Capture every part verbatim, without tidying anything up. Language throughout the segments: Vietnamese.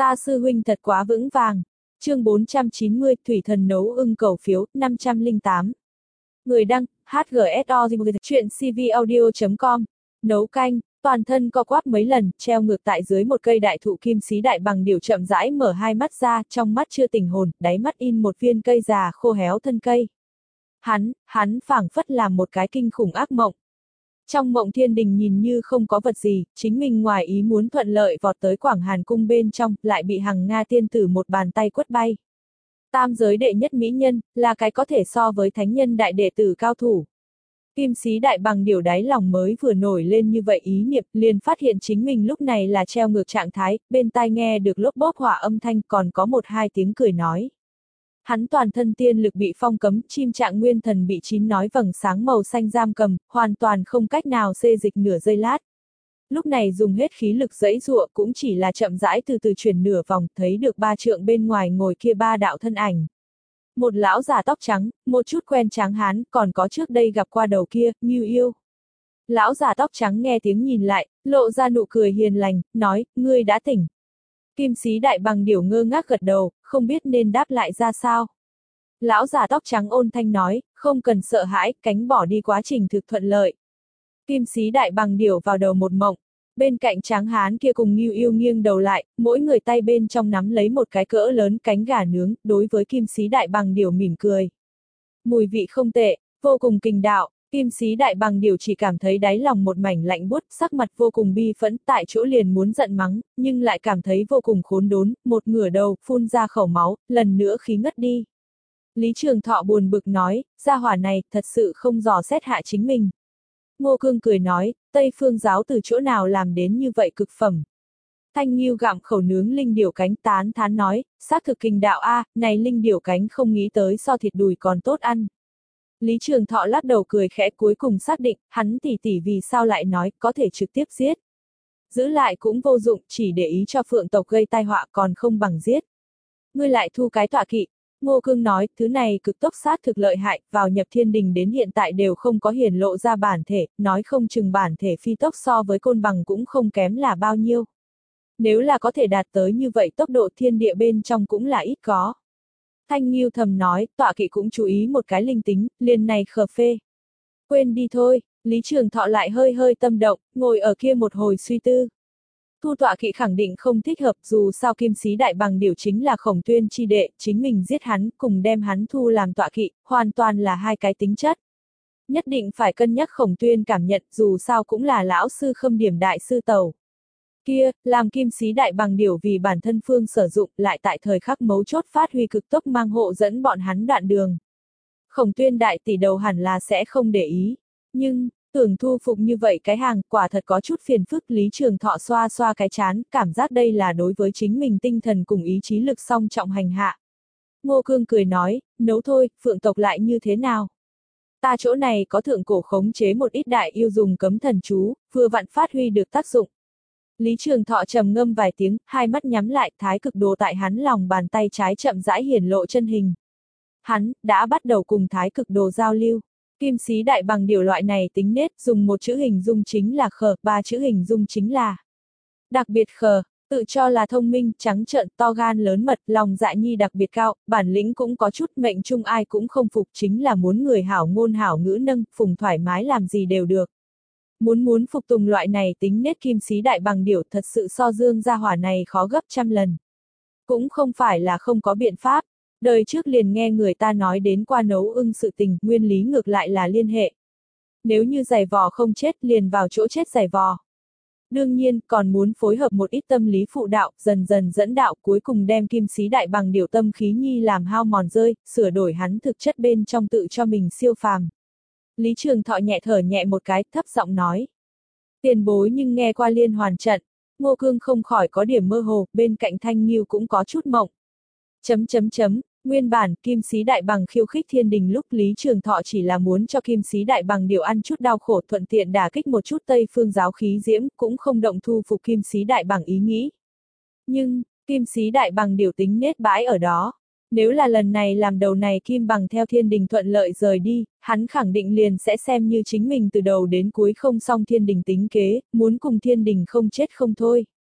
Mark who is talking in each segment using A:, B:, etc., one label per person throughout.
A: Ta sư huynh thật quá vững vàng. Chương bốn trăm chín mươi, Thủy Thần nấu ưng cầu phiếu, năm trăm lẻ tám. Người đăng, hát giê ét o, chuyện c v audio chấm com. Nấu canh, toàn thân co quắp mấy lần, treo ngược tại dưới một cây đại thụ kim xí đại bằng điểu chậm rãi mở hai mắt ra, trong mắt chưa tỉnh hồn, đáy mắt in một viên cây già khô héo thân cây. Hắn, hắn phảng phất làm một cái kinh khủng ác mộng. Trong mộng thiên đình nhìn như không có vật gì, chính mình ngoài ý muốn thuận lợi vọt tới Quảng Hàn cung bên trong, lại bị Hằng Nga tiên tử một bàn tay quất bay. Tam giới đệ nhất mỹ nhân, là cái có thể so với thánh nhân đại đệ tử cao thủ. Kim xí đại bằng điểu đáy lòng mới vừa nổi lên như vậy ý niệm, liền phát hiện chính mình lúc này là treo ngược trạng thái, bên tai nghe được lốp bốp hỏa âm thanh còn có một hai tiếng cười nói. Hắn toàn thân tiên lực bị phong cấm, chim trạng nguyên thần bị chín nói vầng sáng màu xanh giam cầm, hoàn toàn không cách nào xê dịch nửa giây lát. Lúc này dùng hết khí lực giãy giụa cũng chỉ là chậm rãi từ từ chuyển nửa vòng, thấy được ba trượng bên ngoài ngồi kia ba đạo thân ảnh. Một lão già tóc trắng, một chút quen tráng hán, còn có trước đây gặp qua đầu kia, Ngưu Yêu. Lão già tóc trắng nghe tiếng nhìn lại, lộ ra nụ cười hiền lành, nói, ngươi đã tỉnh. Kim xí đại bằng điểu ngơ ngác gật đầu, không biết nên đáp lại ra sao. Lão già tóc trắng ôn thanh nói, không cần sợ hãi, cánh bỏ đi quá trình thực thuận lợi. Kim xí đại bằng điểu vào đầu một mộng, bên cạnh tráng hán kia cùng Ngưu Yêu nghiêng đầu lại, mỗi người tay bên trong nắm lấy một cái cỡ lớn cánh gà nướng, đối với kim xí đại bằng điểu mỉm cười. Mùi vị không tệ, vô cùng kình đạo. Kim xí đại bằng điểu chỉ cảm thấy đáy lòng một mảnh lạnh buốt, sắc mặt vô cùng bi phẫn, tại chỗ liền muốn giận mắng, nhưng lại cảm thấy vô cùng khốn đốn, một ngửa đầu, phun ra khẩu máu, lần nữa khí ngất đi. Lý Trường Thọ buồn bực nói, gia hỏa này, thật sự không dò xét hạ chính mình. Ngô Cương cười nói, Tây Phương giáo từ chỗ nào làm đến như vậy cực phẩm. Thanh Nghiêu gặm khẩu nướng linh điểu cánh tán thán nói, xác thực kình đạo a, này linh điểu cánh không nghĩ tới so thịt đùi còn tốt ăn. Lý Trường Thọ lắc đầu cười khẽ cuối cùng xác định, hắn tỉ tỉ vì sao lại nói, có thể trực tiếp giết. Giữ lại cũng vô dụng, chỉ để ý cho phượng tộc gây tai họa còn không bằng giết. Ngươi lại thu cái tọa kỵ. Ngô Cương nói, thứ này cực tốc sát thực lợi hại, vào nhập thiên đình đến hiện tại đều không có hiển lộ ra bản thể, nói không chừng bản thể phi tốc so với côn bằng cũng không kém là bao nhiêu. Nếu là có thể đạt tới như vậy tốc độ thiên địa bên trong cũng là ít có. Thanh Nghiêu thầm nói, tọa kỵ cũng chú ý một cái linh tính, liền này khờ phê. Quên đi thôi, Lý Trường Thọ lại hơi hơi tâm động, ngồi ở kia một hồi suy tư. Thu tọa kỵ khẳng định không thích hợp, dù sao kim xí đại bằng điểu chính là Khổng Tuyên chi đệ, chính mình giết hắn, cùng đem hắn thu làm tọa kỵ, hoàn toàn là hai cái tính chất. Nhất định phải cân nhắc Khổng Tuyên cảm nhận, dù sao cũng là lão sư khâm điểm đại sư tàu. Kia, làm kim xí đại bằng điểu vì bản thân phương sử dụng, lại tại thời khắc mấu chốt phát huy cực tốc mang hộ dẫn bọn hắn đoạn đường. Khổng Tuyên đại tỷ đầu hẳn là sẽ không để ý, nhưng, tưởng thu phục như vậy cái hàng, quả thật có chút phiền phức. Lý Trường Thọ xoa xoa cái chán, cảm giác đây là đối với chính mình tinh thần cùng ý chí lực song trọng hành hạ. Ngô Cương cười nói, nấu thôi, phượng tộc lại như thế nào? Ta chỗ này có thượng cổ khống chế một ít đại yêu dùng cấm thần chú, vừa vặn phát huy được tác dụng. Lý Trường Thọ trầm ngâm vài tiếng, hai mắt nhắm lại, thái cực đồ tại hắn lòng bàn tay trái chậm rãi hiển lộ chân hình. Hắn, đã bắt đầu cùng thái cực đồ giao lưu. Kim xí đại bằng điểu loại này tính nết, dùng một chữ hình dung chính là khờ, ba chữ hình dung chính là đặc biệt khờ, tự cho là thông minh, trắng trợn, to gan lớn mật, lòng dạ nhi đặc biệt cao, bản lĩnh cũng có chút, mệnh chung ai cũng không phục, chính là muốn người hảo ngôn hảo ngữ nâng, phùng thoải mái làm gì đều được. Muốn muốn phục tùng loại này tính nết kim xí đại bằng điểu thật sự so dương gia hỏa này khó gấp trăm lần. Cũng không phải là không có biện pháp. Đời trước liền nghe người ta nói đến qua nấu ưng sự tình, nguyên lý ngược lại là liên hệ. Nếu như giày vò không chết liền vào chỗ chết giày vò. Đương nhiên, còn muốn phối hợp một ít tâm lý phụ đạo, dần dần dẫn đạo cuối cùng đem kim xí đại bằng điểu tâm khí nhi làm hao mòn rơi, sửa đổi hắn thực chất bên trong tự cho mình siêu phàm. Lý Trường Thọ nhẹ thở nhẹ một cái, thấp giọng nói. Tiền bối nhưng nghe qua liên hoàn trận, Ngô Cương không khỏi có điểm mơ hồ, bên cạnh Thanh Nghiêu cũng có chút mộng. Chấm chấm chấm. Nguyên bản, kim xí đại bằng khiêu khích thiên đình lúc Lý Trường Thọ chỉ là muốn cho kim xí đại bằng điểu ăn chút đau khổ thuận tiện đả kích một chút Tây Phương giáo khí diễm, cũng không động thu phục kim xí đại bằng ý nghĩ. Nhưng, kim xí đại bằng điểu tính nết bãi ở đó. Nếu là lần này làm đầu này kim bằng theo thiên đình thuận lợi rời đi, hắn khẳng định liền sẽ xem như chính mình từ đầu đến cuối không xong thiên đình tính kế, muốn cùng thiên đình không chết không thôi.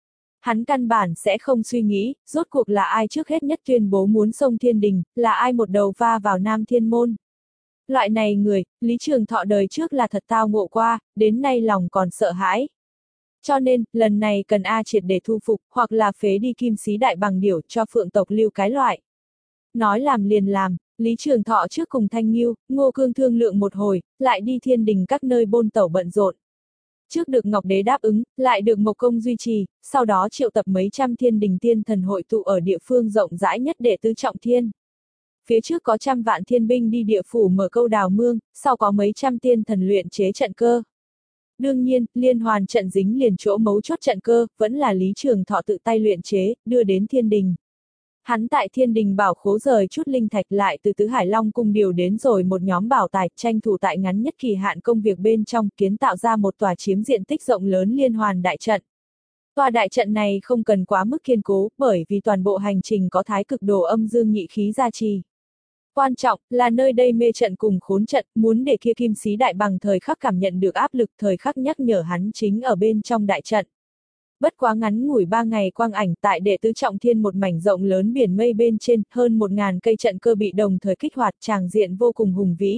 A: Hắn căn bản sẽ không suy nghĩ, rốt cuộc là ai trước hết nhất tuyên bố muốn xông thiên đình, là ai một đầu va vào Nam Thiên Môn. Loại này người, Lý Trường Thọ đời trước là thật tao ngộ qua, đến nay lòng còn sợ hãi. Cho nên, lần này cần A triệt để thu phục, hoặc là phế đi Kim Sĩ Đại Bằng Điểu cho Phượng tộc lưu cái loại. Nói làm liền làm, Lý Trường Thọ trước cùng Thanh Nghiêu, Ngô Cương thương lượng một hồi, lại đi thiên đình các nơi bôn tẩu bận rộn. Trước được Ngọc Đế đáp ứng, lại được Mộc Công duy trì, sau đó triệu tập mấy trăm thiên đình tiên thần hội tụ ở địa phương rộng rãi nhất để tứ trọng thiên. Phía trước có trăm vạn thiên binh đi địa phủ mở câu đào mương, sau có mấy trăm tiên thần luyện chế trận cơ. Đương nhiên, liên hoàn trận dính liền chỗ mấu chốt trận cơ, vẫn là Lý Trường Thọ tự tay luyện chế, đưa đến thiên đình. Hắn tại thiên đình bảo khố rời chút linh thạch lại từ Tứ Hải Long cung điều đến rồi một nhóm bảo tài, tranh thủ tại ngắn nhất kỳ hạn công việc bên trong, kiến tạo ra một tòa chiếm diện tích rộng lớn liên hoàn đại trận. Tòa đại trận này không cần quá mức kiên cố, bởi vì toàn bộ hành trình có thái cực đồ âm dương nhị khí gia trì. Quan trọng là nơi đây mê trận cùng khốn trận, muốn để kia Kim Sĩ Đại Bằng thời khắc cảm nhận được áp lực, thời khắc nhắc nhở hắn chính ở bên trong đại trận. Bất quá ngắn ngủi ba ngày quang ảnh tại đệ tứ trọng thiên một mảnh rộng lớn biển mây bên trên, hơn một ngàn cây trận cơ bị đồng thời kích hoạt, tràng diện vô cùng hùng vĩ.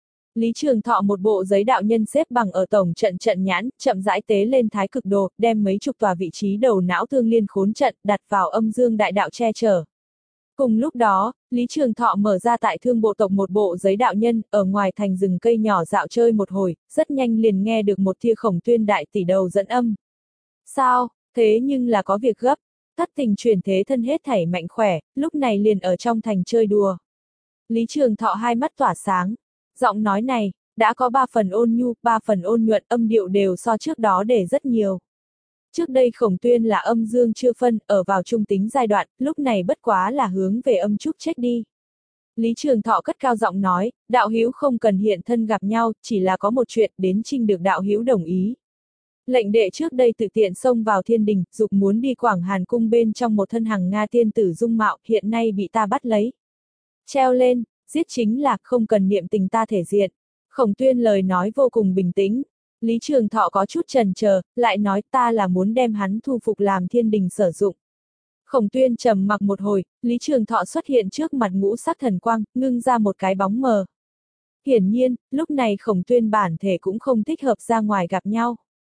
A: Lý Trường Thọ một bộ giấy đạo nhân xếp bằng ở tổng trận trận nhãn, chậm rãi tế lên thái cực đồ, đem mấy chục tòa vị trí đầu não thương liên khốn trận, đặt vào âm dương đại đạo che chở. Cùng lúc đó, Lý Trường Thọ mở ra tại thương bộ tộc một bộ giấy đạo nhân, ở ngoài thành rừng cây nhỏ dạo chơi một hồi, rất nhanh liền nghe được một tia Khổng Tuyên đại tỷ đầu dẫn âm. Sao, thế nhưng là có việc gấp, thất tình chuyển thế thân hết thảy mạnh khỏe, lúc này liền ở trong thành chơi đùa. Lý Trường Thọ hai mắt tỏa sáng, giọng nói này, đã có ba phần ôn nhu, ba phần ôn nhuận, âm điệu đều so trước đó để rất nhiều. Trước đây Khổng Tuyên là âm dương chưa phân, ở vào trung tính giai đoạn, lúc này bất quá là hướng về âm trúc chết đi. Lý Trường Thọ cất cao giọng nói, đạo hữu không cần hiện thân gặp nhau, chỉ là có một chuyện đến trình được đạo hữu đồng ý. Lệnh đệ trước đây tự tiện xông vào thiên đình, dục muốn đi Quảng Hàn cung bên trong một thân hằng Nga tiên tử dung mạo, hiện nay bị ta bắt lấy. Treo lên, giết chính là không cần niệm tình ta thể diện. Khổng Tuyên lời nói vô cùng bình tĩnh. Lý Trường Thọ có chút chần chờ, lại nói ta là muốn đem hắn thu phục làm thiên đình sử dụng. Khổng Tuyên trầm mặc một hồi, Lý Trường Thọ xuất hiện trước mặt ngũ sắc thần quang, ngưng ra một cái bóng mờ. Hiển nhiên, lúc này Khổng Tuyên bản thể cũng không thích hợp ra ngoài gặp nhau.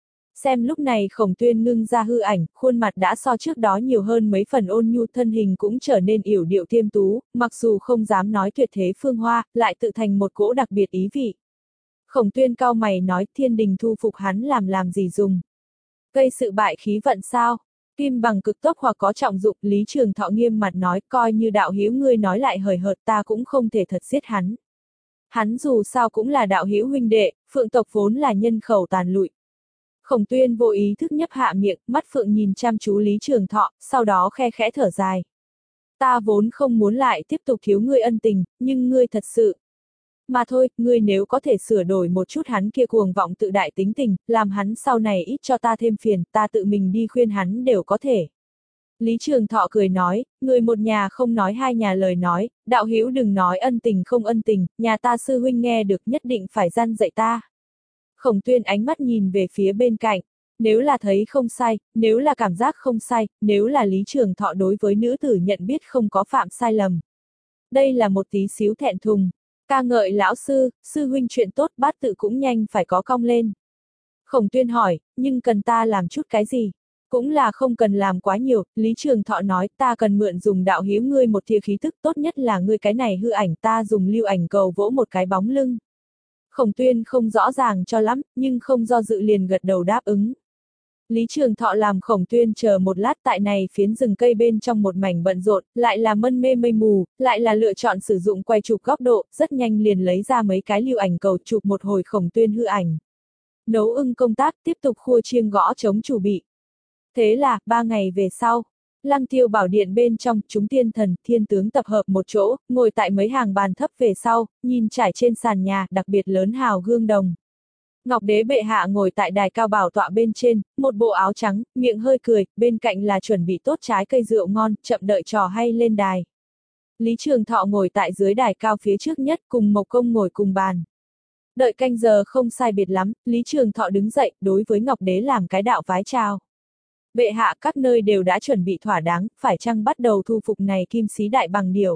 A: Xem lúc này Khổng Tuyên ngưng ra hư ảnh, khuôn mặt đã so trước đó nhiều hơn mấy phần ôn nhu, thân hình cũng trở nên yểu điệu tiêm tú, mặc dù không dám nói tuyệt thế phương hoa, lại tự thành một cỗ đặc biệt ý vị. Khổng Tuyên cau mày nói thiên đình thu phục hắn làm làm gì dùng. Gây sự bại khí vận sao? Kim bằng cực tốc hoặc có trọng dụng, Lý Trường Thọ nghiêm mặt nói coi như đạo hữu ngươi nói lại hời hợt ta cũng không thể thật giết hắn. Hắn dù sao cũng là đạo hữu huynh đệ, Phượng tộc vốn là nhân khẩu tàn lụi. Khổng Tuyên vô ý thức nhấp hạ miệng, mắt Phượng nhìn chăm chú Lý Trường Thọ, sau đó khe khẽ thở dài. Ta vốn không muốn lại tiếp tục thiếu ngươi ân tình, nhưng ngươi thật sự. Mà thôi, ngươi nếu có thể sửa đổi một chút hắn kia cuồng vọng tự đại tính tình, làm hắn sau này ít cho ta thêm phiền, ta tự mình đi khuyên hắn đều có thể. Lý Trường Thọ cười nói, người một nhà không nói hai nhà lời nói, đạo hữu đừng nói ân tình không ân tình, nhà ta sư huynh nghe được nhất định phải răn dạy ta. Khổng Tuyên ánh mắt nhìn về phía bên cạnh, nếu là thấy không sai, nếu là cảm giác không sai, nếu là Lý Trường Thọ đối với nữ tử nhận biết không có phạm sai lầm. Đây là một tí xíu thẹn thùng. Ca ngợi lão sư, sư huynh chuyện tốt bát tự cũng nhanh phải có cong lên. Khổng Tuyên hỏi, nhưng cần ta làm chút cái gì? Cũng là không cần làm quá nhiều, Lý Trường Thọ nói ta cần mượn dùng đạo hiếu ngươi một tia khí thức, tốt nhất là ngươi cái này hư ảnh, ta dùng lưu ảnh cầu vỗ một cái bóng lưng. Khổng Tuyên không rõ ràng cho lắm, nhưng không do dự liền gật đầu đáp ứng. Lý Trường Thọ làm Khổng Tuyên chờ một lát tại này phiến rừng cây bên trong một mảnh bận rộn, lại là mân mê mây mù, lại là lựa chọn sử dụng quay chụp góc độ, rất nhanh liền lấy ra mấy cái lưu ảnh cầu chụp một hồi Khổng Tuyên hư ảnh. Nấu ưng công tác tiếp tục khua chiêng gõ chống chủ bị. Thế là, ba ngày về sau, Lăng Tiêu Bảo Điện bên trong, chúng tiên thần, thiên tướng tập hợp một chỗ, ngồi tại mấy hàng bàn thấp về sau, nhìn trải trên sàn nhà, đặc biệt lớn hào gương đồng. Ngọc Đế bệ hạ ngồi tại đài cao bảo tọa bên trên, một bộ áo trắng, miệng hơi cười, bên cạnh là chuẩn bị tốt trái cây rượu ngon, chậm đợi trò hay lên đài. Lý Trường Thọ ngồi tại dưới đài cao phía trước nhất, cùng Mộc Công ngồi cùng bàn. Đợi canh giờ không sai biệt lắm, Lý Trường Thọ đứng dậy, đối với Ngọc Đế làm cái đạo vái chào. Bệ hạ các nơi đều đã chuẩn bị thỏa đáng, phải chăng bắt đầu thu phục này kim sĩ đại bằng điểu.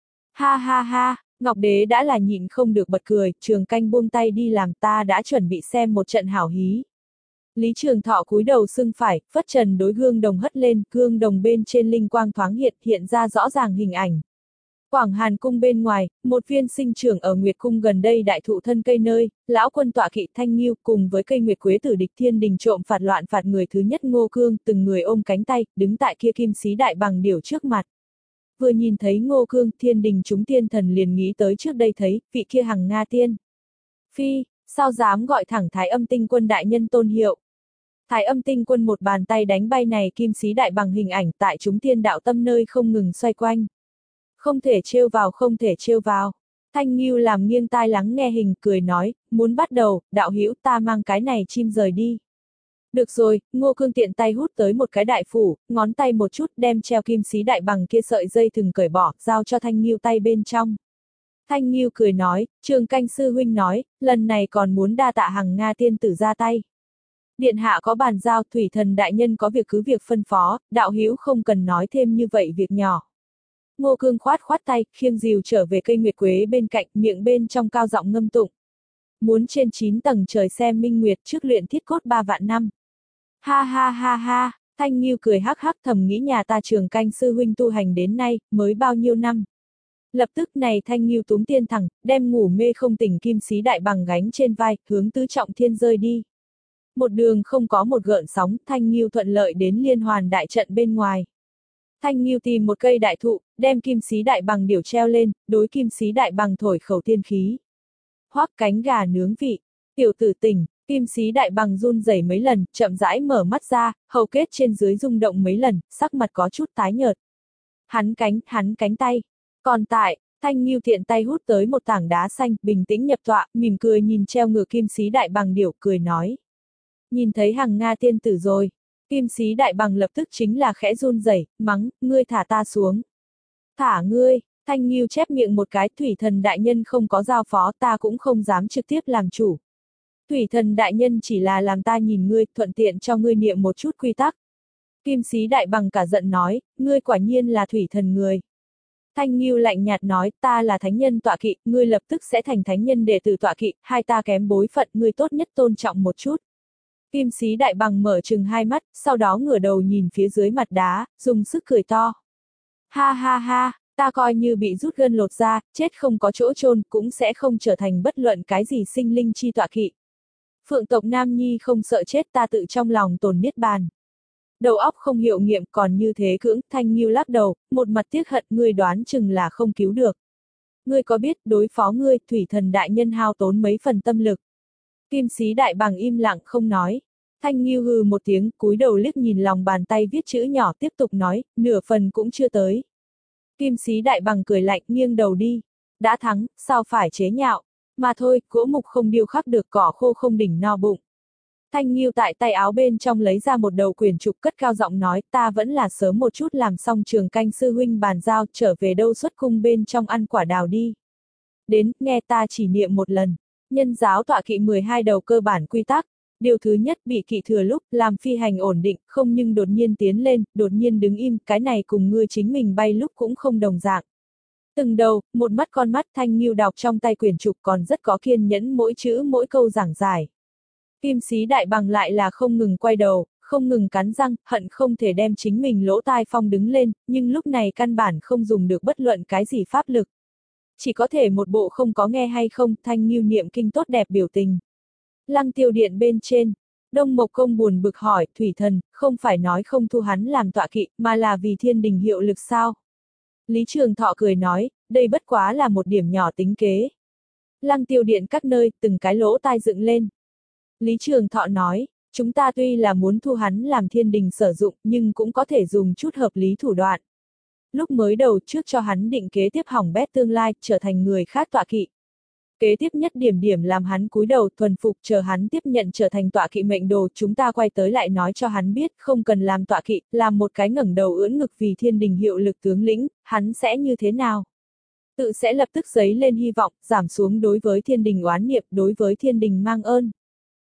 A: Ha ha ha, Ngọc Đế đã là nhịn không được bật cười, Trường Canh buông tay đi làm, ta đã chuẩn bị xem một trận hảo hí. Lý Trường Thọ cúi đầu sưng phải, phất trần đối gương đồng hất lên, gương đồng bên trên linh quang thoáng hiện, hiện ra rõ ràng hình ảnh. Quảng Hàn cung bên ngoài, một viên sinh trưởng ở Nguyệt cung gần đây đại thụ thân cây nơi, lão quân tọa kỵ Thanh Nghiêu cùng với cây Nguyệt Quế tử địch thiên đình trộm phạt loạn phạt người thứ nhất Ngô Cương, từng người ôm cánh tay, đứng tại kia kim sĩ đại bằng điểu trước mặt. Vừa nhìn thấy Ngô Cương, thiên đình chúng tiên thần liền nghĩ tới trước đây thấy, vị kia hằng Nga tiên. Phi, sao dám gọi thẳng Thái Âm Tinh Quân đại nhân tôn hiệu. Thái Âm Tinh Quân một bàn tay đánh bay này kim sĩ đại bằng hình ảnh tại chúng tiên đạo tâm nơi không ngừng xoay quanh. Không thể trêu vào, không thể trêu vào. Thanh Nghiêu làm nghiêng tai lắng nghe hình, cười nói, muốn bắt đầu, đạo hữu ta mang cái này chim rời đi. Được rồi, Ngô Cương tiện tay hút tới một cái đại phủ, ngón tay một chút đem treo kim sĩ đại bằng kia sợi dây thừng cởi bỏ, giao cho Thanh Nghiêu tay bên trong. Thanh Nghiêu cười nói, Trường Canh sư huynh nói, lần này còn muốn đa tạ hằng Nga tiên tử ra tay. Điện hạ có bàn giao, thủy thần đại nhân có việc cứ việc phân phó, đạo hữu không cần nói thêm như vậy việc nhỏ. Ngô Cương khoát khoát tay, khiêng rìu trở về cây nguyệt quế bên cạnh, miệng bên trong cao giọng ngâm tụng. Muốn trên chín tầng trời xem minh nguyệt trước luyện thiết cốt ba vạn năm. Ha ha ha ha, Thanh Nghiêu cười hắc hắc thầm nghĩ nhà ta Trường Canh sư huynh tu hành đến nay, mới bao nhiêu năm. Lập tức này Thanh Nghiêu túm tiên thẳng, đem ngủ mê không tỉnh kim sĩ đại bằng gánh trên vai, hướng tứ trọng thiên rơi đi. Một đường không có một gợn sóng, Thanh Nghiêu thuận lợi đến liên hoàn đại trận bên ngoài. Thanh Nghiêu tìm một cây đại thụ, đem kim sĩ đại bằng điểu treo lên, đối kim sĩ đại bằng thổi khẩu tiên khí. Hoắc cánh gà nướng vị, tiểu tử tỉnh, kim sĩ đại bằng run rẩy mấy lần, chậm rãi mở mắt ra, hầu kết trên dưới rung động mấy lần, sắc mặt có chút tái nhợt. Hắn cánh, hắn cánh tay. Còn tại, Thanh Nghiêu tiện tay hút tới một tảng đá xanh, bình tĩnh nhập tọa, mỉm cười nhìn treo ngựa kim sĩ đại bằng điểu, cười nói. Nhìn thấy hằng Nga tiên tử rồi. Kim sĩ đại bằng lập tức chính là khẽ run rẩy, mắng, ngươi thả ta xuống. Thả ngươi, Thanh Nghiêu chép miệng một cái, thủy thần đại nhân không có giao phó, ta cũng không dám trực tiếp làm chủ. Thủy thần đại nhân chỉ là làm ta nhìn ngươi, thuận tiện cho ngươi niệm một chút quy tắc. Kim sĩ đại bằng cả giận nói, ngươi quả nhiên là thủy thần người. Thanh Nghiêu lạnh nhạt nói, ta là thánh nhân tọa kỵ, ngươi lập tức sẽ thành thánh nhân đệ tử tọa kỵ, hai ta kém bối phận, ngươi tốt nhất tôn trọng một chút. Kim sĩ đại bằng mở trừng hai mắt, sau đó ngửa đầu nhìn phía dưới mặt đá, dùng sức cười to. Ha ha ha, ta coi như bị rút gân lột ra, chết không có chỗ chôn cũng sẽ không trở thành bất luận cái gì sinh linh chi tọa kỵ. Phượng tộc Nam Nhi không sợ chết, ta tự trong lòng tồn niết bàn. Đầu óc không hiệu nghiệm còn như thế cưỡng, Thanh Nghiêu lắc đầu, một mặt tiếc hận, ngươi đoán chừng là không cứu được. Ngươi có biết đối phó ngươi, thủy thần đại nhân hao tốn mấy phần tâm lực. Kim sĩ đại bằng im lặng không nói. Thanh Nghiêu hừ một tiếng, cúi đầu liếc nhìn lòng bàn tay viết chữ nhỏ tiếp tục nói, nửa phần cũng chưa tới. Kim sĩ đại bằng cười lạnh nghiêng đầu đi. Đã thắng, sao phải chế nhạo. Mà thôi, gỗ mục không điêu khắc được cỏ khô không đỉnh no bụng. Thanh Nghiêu tại tay áo bên trong lấy ra một đầu quyển trục cất cao giọng nói, ta vẫn là sớm một chút làm xong Trường Canh sư huynh bàn giao, trở về đâu xuất cung bên trong ăn quả đào đi. Đến, nghe ta chỉ niệm một lần. Nhân giáo tọa kỵ mười hai đầu cơ bản quy tắc. Điều thứ nhất, bị kỵ thừa lúc, làm phi hành ổn định, không nhưng đột nhiên tiến lên, đột nhiên đứng im, cái này cùng ngươi chính mình bay lúc cũng không đồng dạng. Từng đầu, một mắt con mắt Thanh Nghiêu đọc trong tay quyển trục còn rất có kiên nhẫn mỗi chữ mỗi câu giảng giải. Kim sĩ đại bằng lại là không ngừng quay đầu, không ngừng cắn răng, hận không thể đem chính mình lỗ tai phong đứng lên, nhưng lúc này căn bản không dùng được bất luận cái gì pháp lực. Chỉ có thể một bộ không có nghe hay không, Thanh Nghiêu niệm kinh tốt đẹp biểu tình. Lăng Tiêu điện bên trên, Đông Mộc Công buồn bực hỏi, thủy thần, không phải nói không thu hắn làm tọa kỵ, mà là vì thiên đình hiệu lực sao? Lý Trường Thọ cười nói, đây bất quá là một điểm nhỏ tính kế. Lăng Tiêu điện các nơi, từng cái lỗ tai dựng lên. Lý Trường Thọ nói, chúng ta tuy là muốn thu hắn làm thiên đình sử dụng, nhưng cũng có thể dùng chút hợp lý thủ đoạn. Lúc mới đầu trước cho hắn định kế tiếp hỏng bét tương lai, trở thành người khác tọa kỵ. Kế tiếp nhất điểm điểm làm hắn cúi đầu thuần phục chờ hắn tiếp nhận trở thành tọa kỵ mệnh đồ, chúng ta quay tới lại nói cho hắn biết không cần làm tọa kỵ, làm một cái ngẩng đầu ưỡn ngực vì thiên đình hiệu lực tướng lĩnh, hắn sẽ như thế nào? Tự sẽ lập tức giấy lên hy vọng, giảm xuống đối với thiên đình oán niệm, đối với thiên đình mang ơn.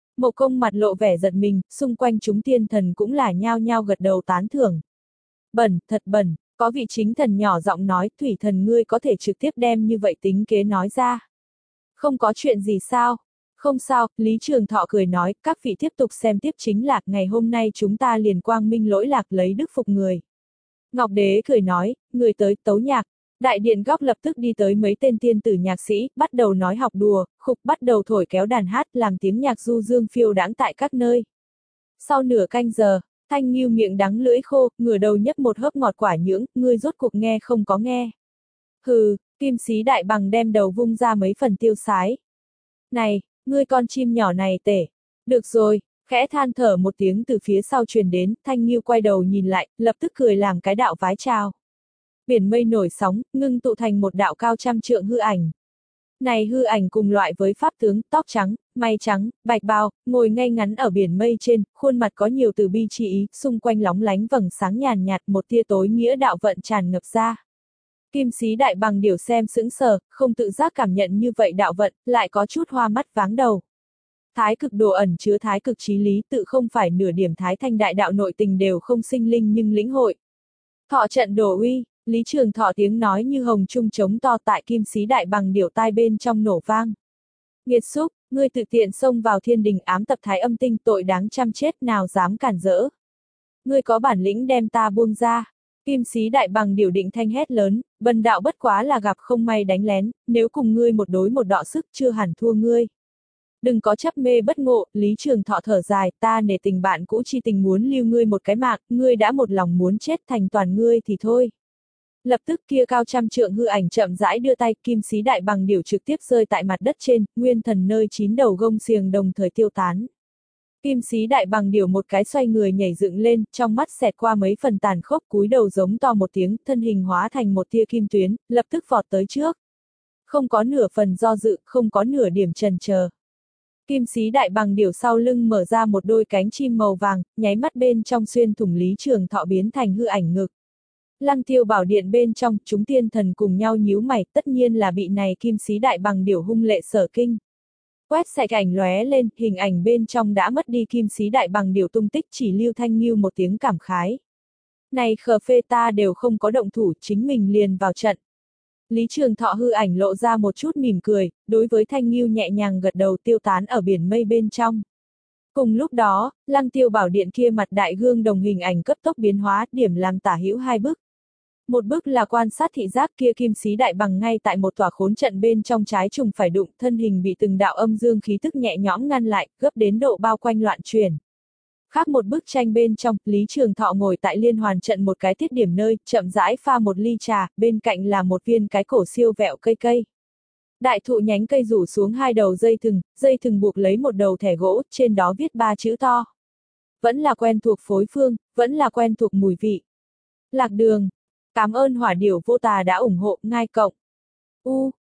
A: Mộc Công mặt lộ vẻ giật mình, xung quanh chúng tiên thần cũng là nhao nhao gật đầu tán thưởng. Bẩn, thật bẩn, có vị chính thần nhỏ giọng nói, thủy thần ngươi có thể trực tiếp đem như vậy tính kế nói ra. Không có chuyện gì sao? Không sao, Lý Trường Thọ cười nói, các vị tiếp tục xem tiếp chính là, ngày hôm nay chúng ta liền quang minh lỗi lạc lấy đức phục người. Ngọc Đế cười nói, người tới tấu nhạc. Đại điện góc lập tức đi tới mấy tên tiên tử nhạc sĩ, bắt đầu nói học đùa, khúc bắt đầu thổi kéo đàn hát làm tiếng nhạc du dương phiêu đãng tại các nơi. Sau nửa canh giờ, Thanh Ngưu miệng đắng lưỡi khô, ngửa đầu nhấp một hớp ngọt quả nhưỡng, ngươi rốt cuộc nghe không có nghe. Hừ, Kim Sĩ Đại Bằng đem đầu vung ra mấy phần tiêu sái. Này, ngươi con chim nhỏ này tể. Được rồi, khẽ than thở một tiếng từ phía sau truyền đến, Thanh Ngưu quay đầu nhìn lại, lập tức cười làm cái đạo vái chào. Biển mây nổi sóng, ngưng tụ thành một đạo cao trăm trượng hư ảnh. Này hư ảnh cùng loại với pháp tướng, tóc trắng, may trắng, bạch bào, ngồi ngay ngắn ở biển mây trên, khuôn mặt có nhiều từ bi chi ý, xung quanh lóng lánh vầng sáng nhàn nhạt, một tia tối nghĩa đạo vận tràn ngập ra. Kim Sĩ Đại Bằng điểu xem sững sờ, không tự giác cảm nhận như vậy đạo vận, lại có chút hoa mắt váng đầu. Thái cực đồ ẩn chứa thái cực chí lý, tự không phải nửa điểm thái thanh đại đạo nội tình đều không sinh linh nhưng lĩnh hội. Thọ trận đồ uy, Lý Trường Thọ tiếng nói như hồng trung trống to tại Kim Sĩ Đại Bằng điểu tai bên trong nổ vang. Nghiệt xúc, ngươi tự tiện xông vào thiên đình ám tập thái âm tinh, tội đáng trăm chết, nào dám cản rỡ. Ngươi có bản lĩnh đem ta buông ra. Kim Sĩ Đại Bằng điểu định thanh hét lớn, bần đạo bất quá là gặp không may đánh lén, nếu cùng ngươi một đối một đọ sức chưa hẳn thua ngươi. Đừng có chấp mê bất ngộ, Lý Trường Thọ thở dài, ta nể tình bạn cũ chi tình muốn lưu ngươi một cái mạng, ngươi đã một lòng muốn chết thành toàn ngươi thì thôi. Lập tức kia cao trăm trượng hư ảnh chậm rãi đưa tay, Kim Sĩ Đại Bằng điểu trực tiếp rơi tại mặt đất trên, nguyên thần nơi chín đầu gông xiềng đồng thời tiêu tán. Kim Sĩ Đại Bằng điểu một cái xoay người nhảy dựng lên, trong mắt xẹt qua mấy phần tàn khốc, cúi đầu giống to một tiếng, thân hình hóa thành một tia kim tuyến, lập tức vọt tới trước. Không có nửa phần do dự, không có nửa điểm chần chờ. Kim Sĩ Đại Bằng điểu sau lưng mở ra một đôi cánh chim màu vàng, nháy mắt bên trong xuyên thủng Lý Trường Thọ biến thành hư ảnh ngực. Lăng Tiêu Bảo Điện bên trong, chúng tiên thần cùng nhau nhíu mày, tất nhiên là bị này Kim Sĩ Đại Bằng điểu hung lệ sở kinh. Quét sạch ảnh lóe lên, hình ảnh bên trong đã mất đi Kim Sĩ Đại Bằng điểu tung tích, chỉ lưu Thanh Ngưu một tiếng cảm khái. Này khờ phê, ta đều không có động thủ, chính mình liền vào trận. Lý Trường Thọ hư ảnh lộ ra một chút mỉm cười, đối với Thanh Ngưu nhẹ nhàng gật đầu, tiêu tán ở biển mây bên trong. Cùng lúc đó, Lăng Tiêu Bảo Điện kia mặt đại gương đồng hình ảnh cấp tốc biến hóa, điểm làm tả hữu hai bức. Một bức là quan sát thị giác, kia Kim Sĩ Đại Bằng ngay tại một tòa khốn trận bên trong trái trùng phải đụng, thân hình bị từng đạo âm dương khí tức nhẹ nhõm ngăn lại, gấp đến độ bao quanh loạn chuyển. Khác một bức tranh bên trong, Lý Trường Thọ ngồi tại liên hoàn trận một cái tiết điểm nơi, chậm rãi pha một ly trà, bên cạnh là một viên cái cổ siêu vẹo cây cây. Đại thụ nhánh cây rủ xuống hai đầu dây thừng, dây thừng buộc lấy một đầu thẻ gỗ, trên đó viết ba chữ to. Vẫn là quen thuộc phối phương, vẫn là quen thuộc mùi vị. Lạc Đường. Cảm ơn Hỏa Điểu Vô Tà đã ủng hộ, ngai cộng. U,